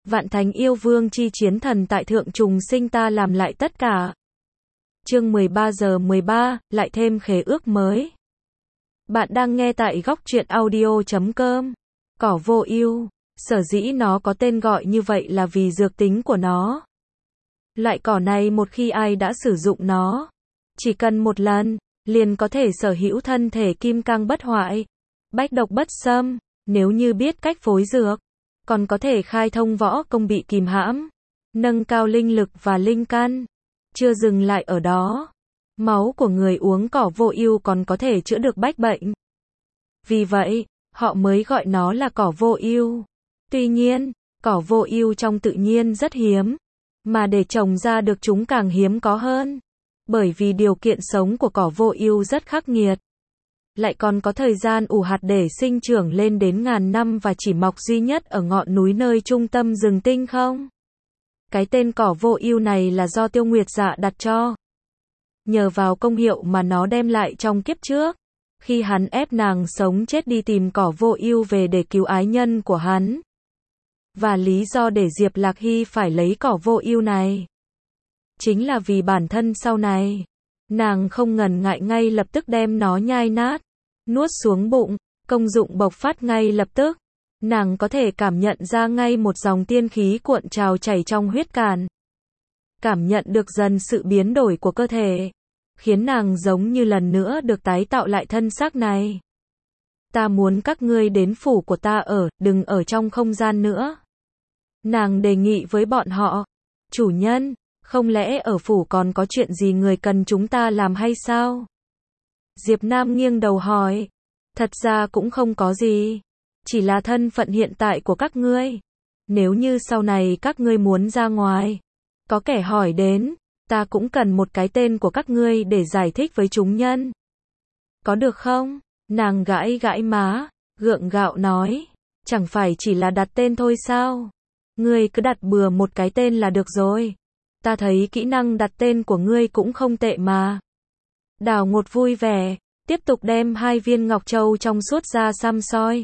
Vạn Thánh Yêu Vương chi chiến thần tại thượng trùng sinh ta làm lại tất cả. Chương 13 giờ 13, lại thêm khế ước mới. Bạn đang nghe tại góc truyện audio.com. Cỏ vô ưu, sở dĩ nó có tên gọi như vậy là vì dược tính của nó. Loại cỏ này một khi ai đã sử dụng nó, chỉ cần một lần, liền có thể sở hữu thân thể kim cang bất hoại, bách độc bất xâm, nếu như biết cách phối dược, còn có thể khai thông võ công bị kìm hãm, nâng cao linh lực và linh căn. Chưa dừng lại ở đó, máu của người uống cỏ vô ưu còn có thể chữa được bách bệnh. Vì vậy, họ mới gọi nó là cỏ vô ưu. Tuy nhiên, cỏ vô ưu trong tự nhiên rất hiếm, mà để trồng ra được chúng càng hiếm có hơn. Bởi vì điều kiện sống của cỏ vô ưu rất khắc nghiệt, lại còn có thời gian ủ hạt để sinh trưởng lên đến ngàn năm và chỉ mọc duy nhất ở ngọn núi nơi trung tâm rừng tinh không. Cái tên cỏ vô ưu này là do Tiêu Nguyệt Dạ đặt cho. Nhờ vào công hiệu mà nó đem lại trong kiếp trước, khi hắn ép nàng sống chết đi tìm cỏ vô ưu về để cứu ái nhân của hắn. Và lý do để Diệp Lạc Hy phải lấy cỏ vô ưu này, chính là vì bản thân sau này, nàng không ngần ngại ngay lập tức đem nó nhai nát, nuốt xuống bụng, công dụng bộc phát ngay lập tức. Nàng có thể cảm nhận ra ngay một dòng tiên khí cuộn trào chảy trong huyết càn. Cảm nhận được dần sự biến đổi của cơ thể, khiến nàng giống như lần nữa được tái tạo lại thân xác này. Ta muốn các ngươi đến phủ của ta ở, đừng ở trong không gian nữa. Nàng đề nghị với bọn họ, chủ nhân, không lẽ ở phủ còn có chuyện gì người cần chúng ta làm hay sao? Diệp Nam nghiêng đầu hỏi, thật ra cũng không có gì. Chỉ là thân phận hiện tại của các ngươi. Nếu như sau này các ngươi muốn ra ngoài, có kẻ hỏi đến, ta cũng cần một cái tên của các ngươi để giải thích với chúng nhân. Có được không? Nàng gãi gãi má, gượng gạo nói, chẳng phải chỉ là đặt tên thôi sao? Ngươi cứ đặt bừa một cái tên là được rồi. Ta thấy kỹ năng đặt tên của ngươi cũng không tệ mà. Đào Ngột vui vẻ, tiếp tục đem 2 viên ngọc châu trong suốt ra xăm soi.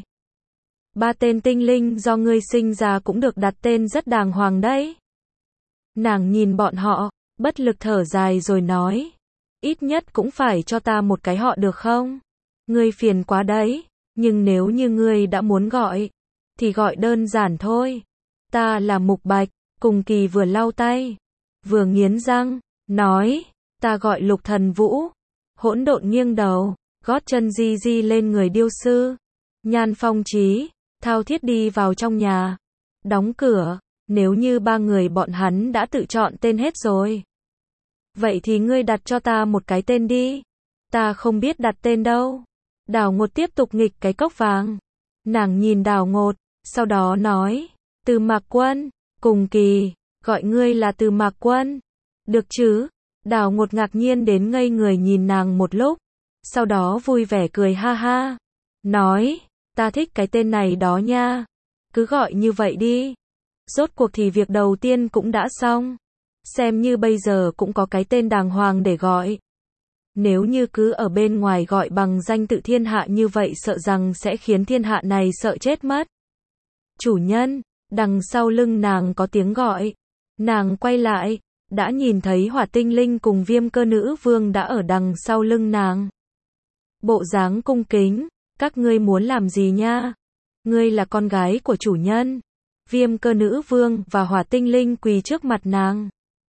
3 tên tinh linh do ngươi sinh ra cũng được đặt tên rất đàng hoàng đấy. Nàng nhìn bọn họ, bất lực thở dài rồi nói, ít nhất cũng phải cho ta một cái họ được không? Ngươi phiền quá đấy, nhưng nếu như ngươi đã muốn gọi, thì gọi đơn giản thôi. Ta là Mục Bạch. Cùng Kỳ vừa lau tay, vừa nghiến răng, nói, ta gọi Lục Thần Vũ. Hỗn Độn nghiêng đầu, gót chân di di lên người điêu sư. Nhan Phong Chí thao thiết đi vào trong nhà, đóng cửa. Nếu như 3 người bọn hắn đã tự chọn tên hết rồi, vậy thì ngươi đặt cho ta một cái tên đi. Ta không biết đặt tên đâu. Đào Ngột tiếp tục nghịch cái cốc vàng. Nàng nhìn Đào Ngột, sau đó nói, Từ Mạc Quân. Cùng Kỳ, gọi ngươi là Từ Mạc Quân. Được chứ? Đào Ngột ngạc nhiên đến ngây người nhìn nàng một lúc, sau đó vui vẻ cười ha ha, nói, ta thích cái tên này đó nha. Cứ gọi như vậy đi. Rốt cuộc thì việc đầu tiên cũng đã xong. Xem như bây giờ cũng có cái tên đàng hoàng để gọi. Nếu như cứ ở bên ngoài gọi bằng danh tự thiên hạ như vậy sợ rằng sẽ khiến thiên hạ này sợ chết mất. Chủ nhân, đằng sau lưng nàng có tiếng gọi. Nàng quay lại, đã nhìn thấy Hỏa Tinh Linh cùng Viêm Cơ Nữ Vương đã ở đằng sau lưng nàng. Bộ dáng cung kính, các ngươi muốn làm gì nha? Ngươi là con gái của chủ nhân. Viêm Cơ Nữ Vương và Hỏa Tinh Linh quỳ trước mặt nàng.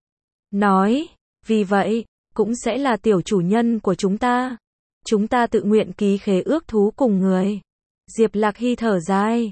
Nói, vì vậy, cũng sẽ là tiểu chủ nhân của chúng ta. Chúng ta tự nguyện ký khế ước thú cùng người. Diệp Lạc Hy thở dài.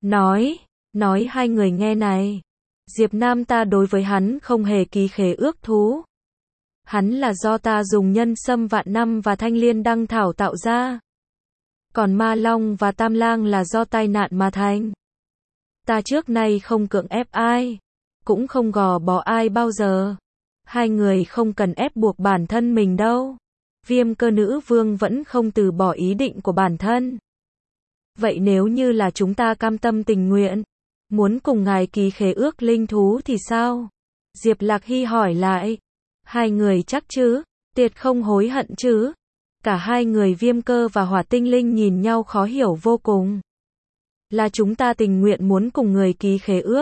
Nói 2 người nghe này. Diệp Nam ta đối với hắn không hề ký khế ước thú. Hắn là do ta dùng nhân sâm vạn năm và thanh liên đăng thảo tạo ra. Còn Ma Long và Tam Lang là do tai nạn mà thành. Ta trước nay không cưỡng ép ai, cũng không gò bó ai bao giờ. 2 người không cần ép buộc bản thân mình đâu. Viêm Cơ Nữ Vương vẫn không từ bỏ ý định của bản thân. Vậy nếu như là chúng ta cam tâm tình nguyện, muốn cùng ngài ký khế ước linh thú thì sao? Diệp Lạc Hy hỏi lại. 2 người chắc chứ? Tiệt không hối hận chứ? Cả 2 người Viêm Cơ và Hỏa Tinh Linh nhìn nhau khó hiểu vô cùng. Là chúng ta tình nguyện muốn cùng người ký khế ước.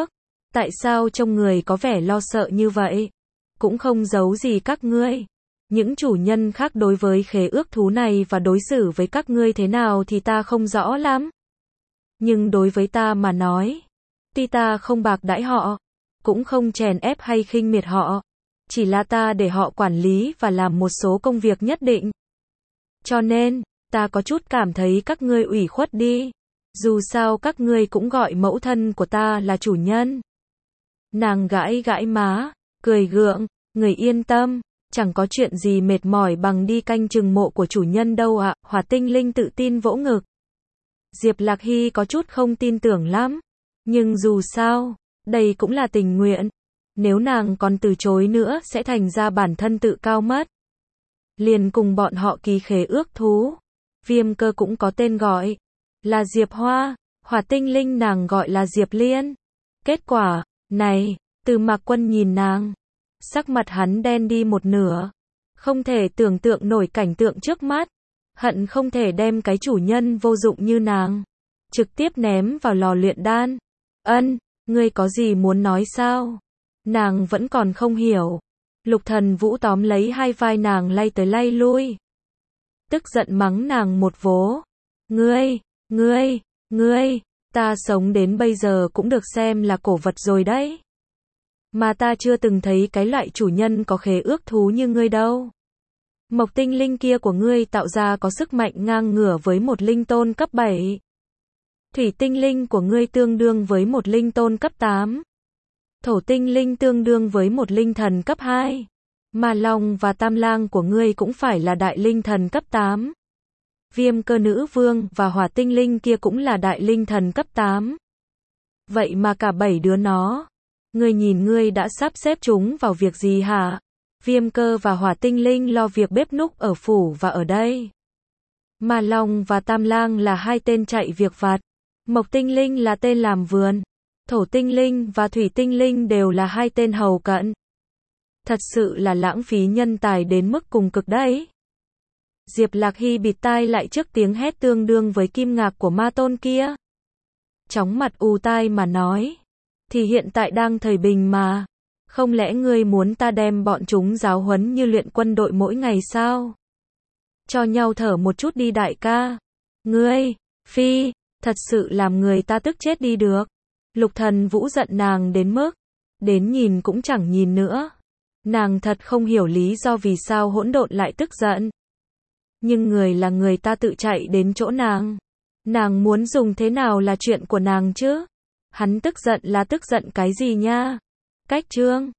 Tại sao trông người có vẻ lo sợ như vậy? Cũng không giấu gì các ngươi. Những chủ nhân khác đối với khế ước thú này và đối xử với các ngươi thế nào thì ta không rõ lắm. Nhưng đối với ta mà nói, tuy ta không bạc đãi họ, cũng không chèn ép hay khinh miệt họ, chỉ là ta để họ quản lý và làm một số công việc nhất định. Cho nên, ta có chút cảm thấy các ngươi ủy khuất đi. Dù sao các ngươi cũng gọi mẫu thân của ta là chủ nhân. Nàng gãi gãi má, cười gượng, người yên tâm, chẳng có chuyện gì mệt mỏi bằng đi canh chừng mộ của chủ nhân đâu ạ. Hỏa Tinh Linh tự tin vỗ ngực. Diệp Lạc Hy có chút không tin tưởng lắm. Nhưng dù sao, đây cũng là tình nguyện. Nếu nàng còn từ chối nữa sẽ thành ra bản thân tự cao mất. Liền cùng bọn họ ký khế ước thú. Viêm Cơ cũng có tên gọi là Diệp Hoa, Hỏa Tinh Linh nàng gọi là Diệp Liên. Kết quả, này, Từ Mạc Quân nhìn nàng. Sắc mặt hắn đen đi một nửa. Không thể tưởng tượng nổi cảnh tượng trước mắt. Hận không thể đem cái chủ nhân vô dụng như nàng trực tiếp ném vào lò luyện đan. Ân, ngươi có gì muốn nói sao? Nàng vẫn còn không hiểu. Lục Thần Vũ tóm lấy hai vai nàng lay tới lay lui. Tức giận mắng nàng một vố. Ngươi, ta sống đến bây giờ cũng được xem là cổ vật rồi đấy. Mà ta chưa từng thấy cái loại chủ nhân có khế ước thú như ngươi đâu. Mộc tinh linh kia của ngươi tạo ra có sức mạnh ngang ngửa với một linh tôn cấp 7. Thủy tinh linh của ngươi tương đương với một linh tôn cấp 8. Thổ tinh linh tương đương với một linh thần cấp 2. Mà Long và Tam Lang của ngươi cũng phải là đại linh thần cấp 8. Viêm Cơ nữ vương và Hỏa tinh linh kia cũng là đại linh thần cấp 8. Vậy mà cả 7 đứa nó, ngươi nhìn ngươi đã sắp xếp chúng vào việc gì hả? Viêm Cơ và Hỏa tinh linh lo việc bếp núc ở phủ và ở đây. Mà Long và Tam Lang là hai tên chạy việc vặt. Mộc tinh linh là tên làm vườn. Thổ tinh linh và thủy tinh linh đều là hai tên hầu cận. Thật sự là lãng phí nhân tài đến mức cùng cực đấy. Diệp Lạc Hy bịt tai lại trước tiếng hét tương đương với kim ngạc của ma tôn kia. Chóng mặt ù tai mà nói. Thì hiện tại đang thời bình mà. Không lẽ ngươi muốn ta đem bọn chúng giáo huấn như luyện quân đội mỗi ngày sao? Cho nhau thở một chút đi đại ca. Ngươi, phi, thật sự làm người ta tức chết đi được. Lục Thần Vũ giận nàng đến mức, đến nhìn cũng chẳng nhìn nữa. Nàng thật không hiểu lý do vì sao hỗn độn lại tức giận. Nhưng người là người ta tự chạy đến chỗ nàng. Nàng muốn dùng thế nào là chuyện của nàng chứ? Hắn tức giận là tức giận cái gì nha? Cách chương